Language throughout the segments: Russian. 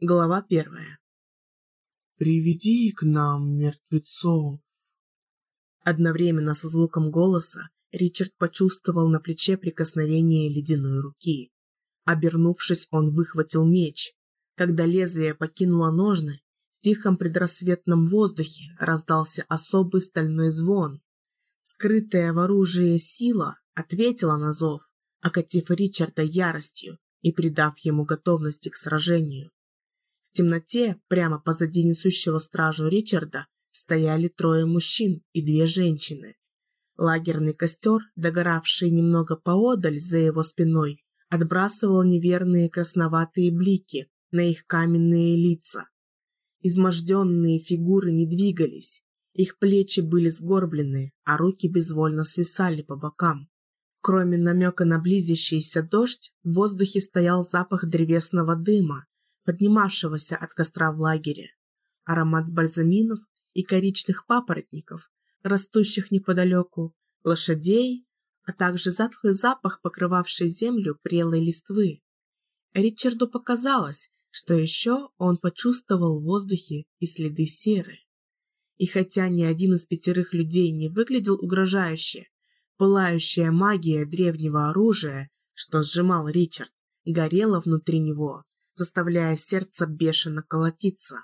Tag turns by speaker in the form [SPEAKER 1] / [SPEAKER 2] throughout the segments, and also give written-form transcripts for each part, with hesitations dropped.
[SPEAKER 1] Глава 1.
[SPEAKER 2] «Приведи к нам мертвецов».
[SPEAKER 1] Одновременно со звуком голоса Ричард почувствовал на плече прикосновение ледяной руки. Обернувшись, он выхватил меч. Когда лезвие покинуло ножны, в тихом предрассветном воздухе раздался особый стальной звон. Скрытая в оружии сила ответила на зов, окатив Ричарда яростью и придав ему готовности к сражению. В темноте, прямо позади несущего стражу Ричарда, стояли 3 мужчин и 2 женщины. Лагерный костер, догоравший немного поодаль за его спиной, отбрасывал неверные красноватые блики на их каменные лица. Изможденные фигуры не двигались, их плечи были сгорблены, а руки безвольно свисали по бокам. Кроме намека на близящийся дождь, в воздухе стоял запах древесного дыма, поднимавшегося от костра в лагере. Аромат бальзаминов и коричных папоротников, растущих неподалеку, лошадей, а также затхлый запах, покрывавший землю прелой листвы. Ричарду показалось, что еще он почувствовал в воздухе и следы серы. И хотя ни один из 5 людей не выглядел угрожающе, пылающая магия древнего оружия, что сжимал Ричард, горела внутри него, заставляя сердце бешено колотиться.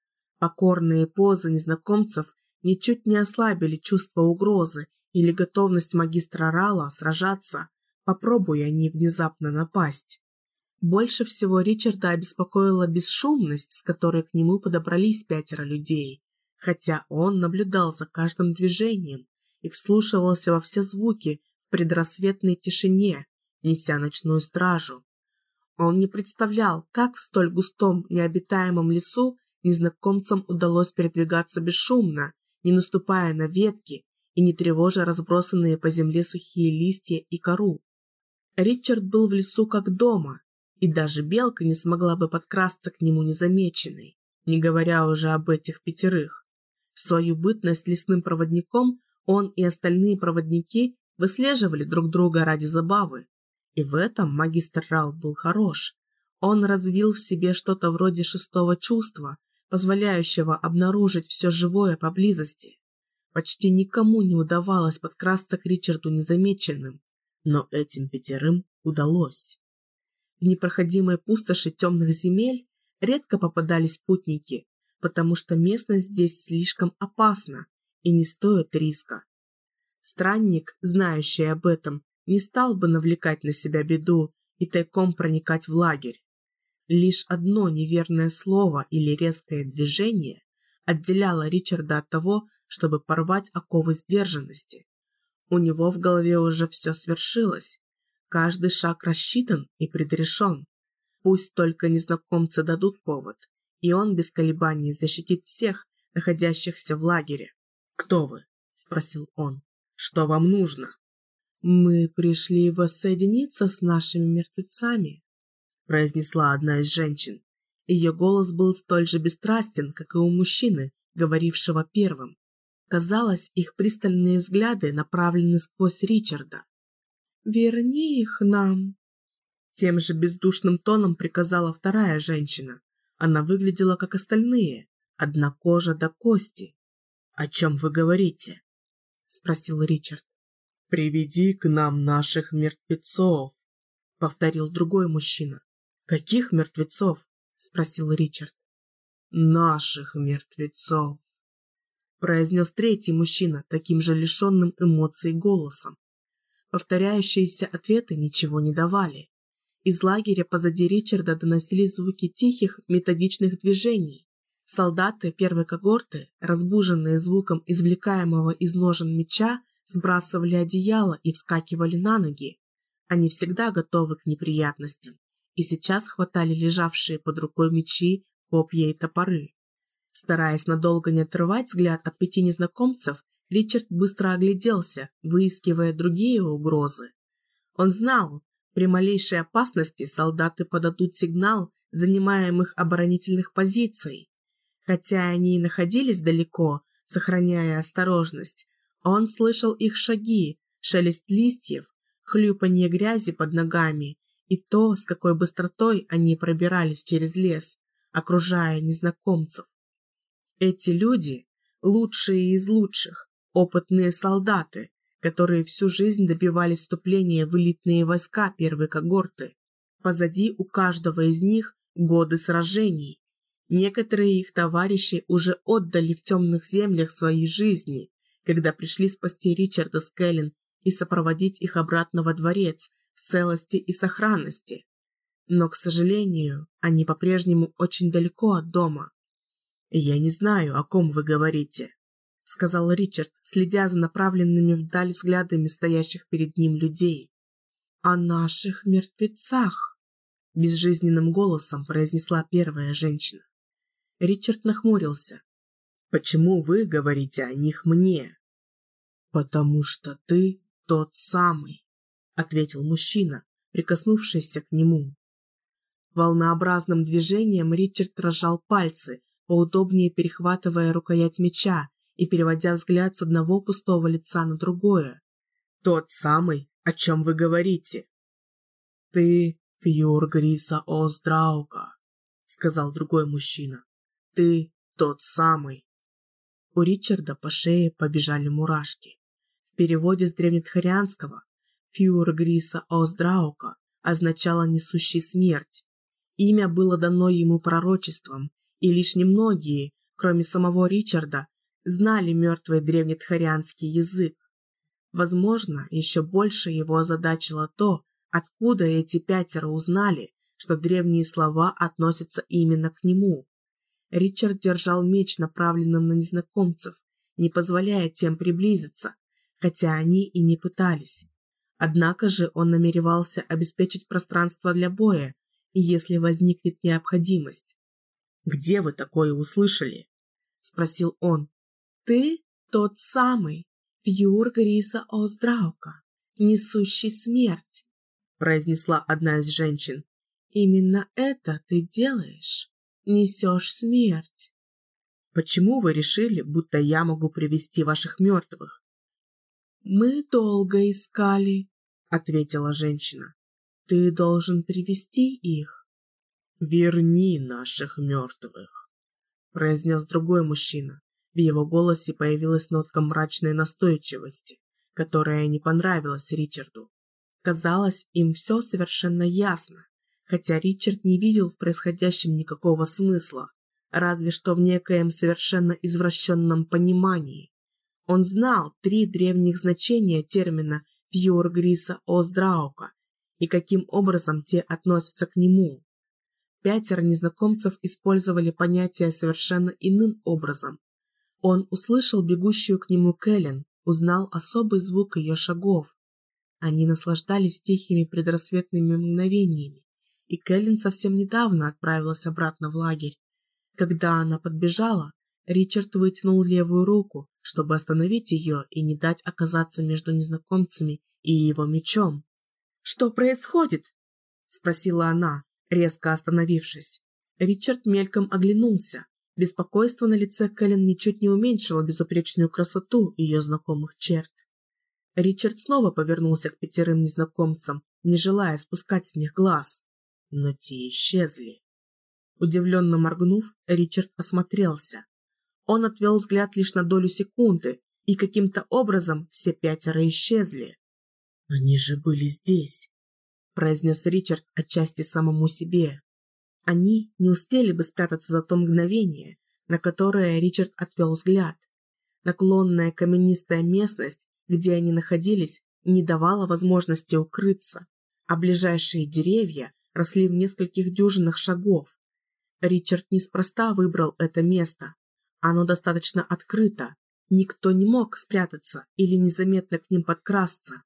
[SPEAKER 1] Покорные позы незнакомцев ничуть не ослабили чувство угрозы или готовность магистра Рала сражаться, попробуя они внезапно напасть. Больше всего Ричарда обеспокоила бесшумность, с которой к нему подобрались 5 людей, хотя он наблюдал за каждым движением и вслушивался во все звуки в предрассветной тишине, неся ночную стражу. Он не представлял, как в столь густом необитаемом лесу незнакомцам удалось передвигаться бесшумно, не наступая на ветки и не тревожа разбросанные по земле сухие листья и кору. Ричард был в лесу как дома, и даже белка не смогла бы подкрасться к нему незамеченной, не говоря уже об этих 5. В свою бытность лесным проводником он и остальные проводники выслеживали друг друга ради забавы. И в этом магистр Рал был хорош. Он развил в себе что-то вроде 6-го чувства, позволяющего обнаружить все живое поблизости. Почти никому не удавалось подкрасться к Ричарду незамеченным, но этим 5 удалось. В непроходимой пустоши темных земель редко попадались путники, потому что местность здесь слишком опасна и не стоит риска. Странник, знающий об этом, не стал бы навлекать на себя беду и тайком проникать в лагерь. Лишь одно неверное слово или резкое движение отделяло Ричарда от того, чтобы порвать оковы сдержанности. У него в голове уже все свершилось. Каждый шаг рассчитан и предрешен. Пусть только незнакомцы дадут повод, и он без колебаний защитит всех, находящихся в лагере. «Кто вы?» – спросил он. «Что вам нужно?» «Мы пришли воссоединиться с нашими мертвецами», – произнесла одна из женщин. Ее голос был столь же бесстрастен, как и у мужчины, говорившего первым. Казалось, их пристальные взгляды направлены сквозь Ричарда. «Верни их нам», – тем же бездушным тоном приказала вторая женщина. Она выглядела как остальные, одна кожа до кости.
[SPEAKER 2] «О чем вы говорите?»
[SPEAKER 1] – спросил Ричард.
[SPEAKER 2] «Приведи к нам наших мертвецов», — повторил другой мужчина.
[SPEAKER 1] «Каких мертвецов?» — спросил Ричард.
[SPEAKER 2] «Наших мертвецов»,
[SPEAKER 1] — произнес третий мужчина таким же лишенным эмоций голосом. Повторяющиеся ответы ничего не давали. Из лагеря позади Ричарда доносились звуки тихих, методичных движений. Солдаты 1-й когорты, разбуженные звуком извлекаемого из ножен меча, сбрасывали одеяло и вскакивали на ноги. Они всегда готовы к неприятностям, и сейчас хватали лежавшие под рукой мечи, копья и топоры. Стараясь надолго не отрывать взгляд от 5 незнакомцев, Ричард быстро огляделся, выискивая другие угрозы. Он знал, при малейшей опасности солдаты подадут сигнал занимаемых оборонительных позиций. Хотя они и находились далеко, сохраняя осторожность, он слышал их шаги, шелест листьев, хлюпанье грязи под ногами и то, с какой быстротой они пробирались через лес. окружая незнакомцев. Эти люди – лучшие из лучших, опытные солдаты, которые всю жизнь добивались вступления в элитные войска первой когорты. Позади у каждого из них годы сражений. Некоторые их товарищи уже отдали в темных землях свои жизни, когда пришли спасти Ричарда с Кэлен и сопроводить их обратно во дворец в целости и сохранности. Но, к сожалению, они по-прежнему очень далеко от дома. «Я не знаю, о ком вы говорите», — сказал Ричард, следя за направленными вдаль взглядами стоящих перед ним людей. «О наших мертвецах», — безжизненным голосом произнесла первая женщина. Ричард нахмурился. «Почему вы говорите о них мне?» «Потому что ты тот самый», — ответил мужчина, прикоснувшийся к нему. Волнообразным движением Ричард разжал пальцы, поудобнее перехватывая рукоять меча и переводя взгляд с одного пустого лица на другое. «Тот самый, о чем вы говорите?» «Ты Фьюр Гриса Оздраука», — сказал другой мужчина. «Ты тот самый». У Ричарда по шее побежали мурашки. В переводе с древнетхарианского «Фьюр Гриса Оздраука» означало «несущий смерть». Имя было дано ему пророчеством, и лишь немногие, кроме самого Ричарда, знали мертвый древнетхарианский язык. Возможно, еще больше его озадачило то, откуда эти пятеро узнали, что древние слова относятся именно к нему. Ричард держал меч, направленным на незнакомцев, не позволяя тем приблизиться, хотя они и не пытались. Однако же он намеревался обеспечить пространство для боя, если возникнет необходимость. «Где вы такое услышали?» – спросил он. «Ты тот самый Фьюр Гриса Оздраука, несущий смерть», – произнесла одна из женщин. «Именно это ты делаешь, несешь смерть». «Почему вы решили, будто я могу привести ваших мертвых?» «Мы долго искали», – ответила женщина. «Ты должен привести их». «Верни наших мертвых», – произнес другой мужчина. В его голосе появилась нотка мрачной настойчивости, которая не понравилась Ричарду. Казалось, им все совершенно ясно, хотя Ричард не видел в происходящем никакого смысла, разве что в некоем совершенно извращенном понимании. Он знал 3 древних значения термина «Фьюр Гриса Оздраука» и каким образом те относятся к нему. 5 незнакомцев использовали понятие совершенно иным образом. Он услышал бегущую к нему Кэлен, узнал особый звук ее шагов. Они наслаждались тихими предрассветными мгновениями, и Кэлен совсем недавно отправилась обратно в лагерь. Когда она подбежала, Ричард вытянул левую руку, чтобы остановить ее и не дать оказаться между незнакомцами и его мечом. «Что происходит?» – спросила она, резко остановившись. Ричард мельком оглянулся. Беспокойство на лице Кэлен ничуть не уменьшило безупречную красоту ее знакомых черт. Ричард снова повернулся к 5 незнакомцам, не желая спускать с них глаз. Но те исчезли. Удивленно моргнув, Ричард осмотрелся. Он отвел взгляд лишь на долю секунды, и каким-то образом все 5 исчезли. «Они же были здесь», – произнес Ричард отчасти самому себе. Они не успели бы спрятаться за то мгновение, на которое Ричард отвел взгляд. Наклонная каменистая местность, где они находились, не давала возможности укрыться, а ближайшие деревья росли в нескольких дюжинах шагов. Ричард неспроста выбрал это место. Оно достаточно открыто, никто не мог спрятаться или незаметно к ним подкрасться.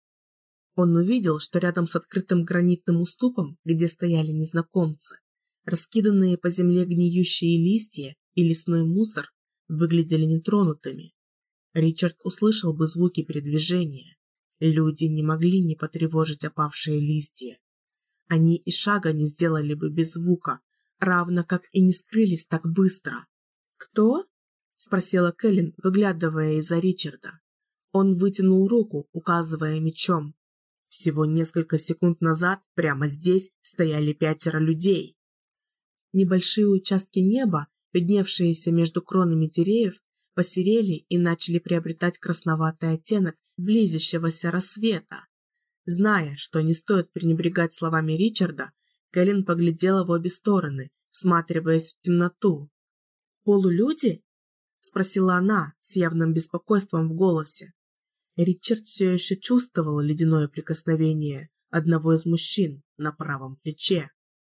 [SPEAKER 1] Он увидел, что рядом с открытым гранитным уступом, где стояли незнакомцы, раскиданные по земле гниющие листья и лесной мусор выглядели нетронутыми. Ричард услышал бы звуки передвижения. Люди не могли не потревожить опавшие листья. Они и шага не сделали бы без звука, равно как и не скрылись так быстро. «Кто?» – спросила Кэлен, выглядывая из-за Ричарда. Он вытянул руку, указывая мечом. Всего несколько секунд назад прямо здесь стояли 5 людей. Небольшие участки неба, видневшиеся между кронами деревьев, посерели и начали приобретать красноватый оттенок близящегося рассвета. Зная, что не стоит пренебрегать словами Ричарда, Кэлен поглядела в обе стороны, всматриваясь в темноту. «Полулюди?» – спросила она с явным беспокойством в голосе. Ричард все еще чувствовал ледяное прикосновение одного из мужчин на правом плече.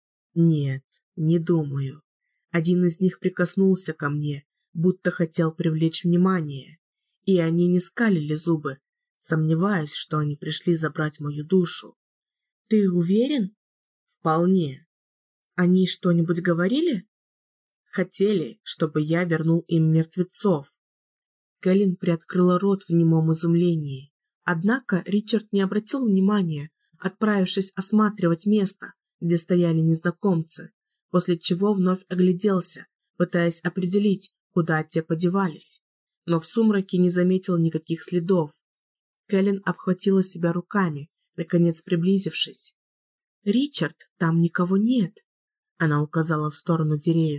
[SPEAKER 1] «Нет, не думаю. Один из них прикоснулся ко мне, будто хотел привлечь внимание, и они не скалили зубы, сомневаясь, что они пришли забрать мою душу». «Ты уверен?» «Вполне. Они что-нибудь говорили?» «Хотели, чтобы я вернул им мертвецов». Кэлен приоткрыла рот в немом изумлении. Однако Ричард не обратил внимания, отправившись осматривать место, где стояли незнакомцы, после чего вновь огляделся, пытаясь определить, куда те подевались. Но в сумраке не заметил никаких следов. Кэлен обхватила себя руками, наконец приблизившись. «Ричард, там никого нет», — она указала в сторону деревьев.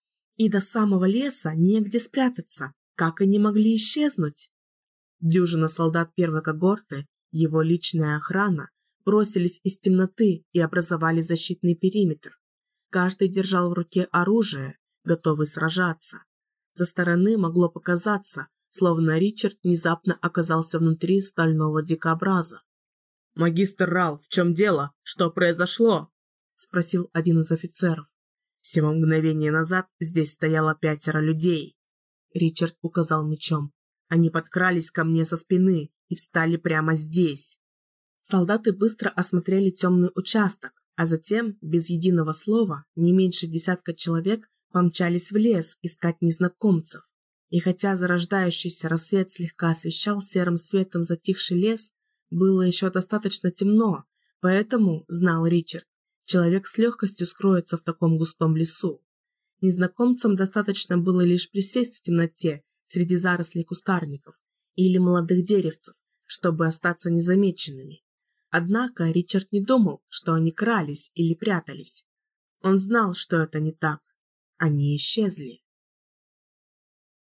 [SPEAKER 1] «И до самого леса негде спрятаться. Как они могли исчезнуть?» Дюжина солдат первой когорты, его личная охрана, бросились из темноты и образовали защитный периметр. Каждый держал в руке оружие, готовый сражаться. Со стороны могло показаться, словно Ричард внезапно оказался внутри стального дикобраза. «Магистр Рал, в чем дело? Что произошло?» – спросил один из офицеров. «Всего мгновение назад здесь стояло 5 людей». Ричард указал мечом. «Они подкрались ко мне со спины и встали прямо здесь». Солдаты быстро осмотрели темный участок, а затем, без единого слова, не меньше 10 человек помчались в лес искать незнакомцев. И хотя зарождающийся рассвет слегка освещал серым светом затихший лес, было еще достаточно темно, поэтому, знал Ричард, человек с легкостью скроется в таком густом лесу. Незнакомцам достаточно было лишь присесть в темноте среди зарослей кустарников или молодых деревцев, чтобы остаться незамеченными. Однако Ричард не думал, что они крались или прятались. Он знал, что это не так. Они исчезли.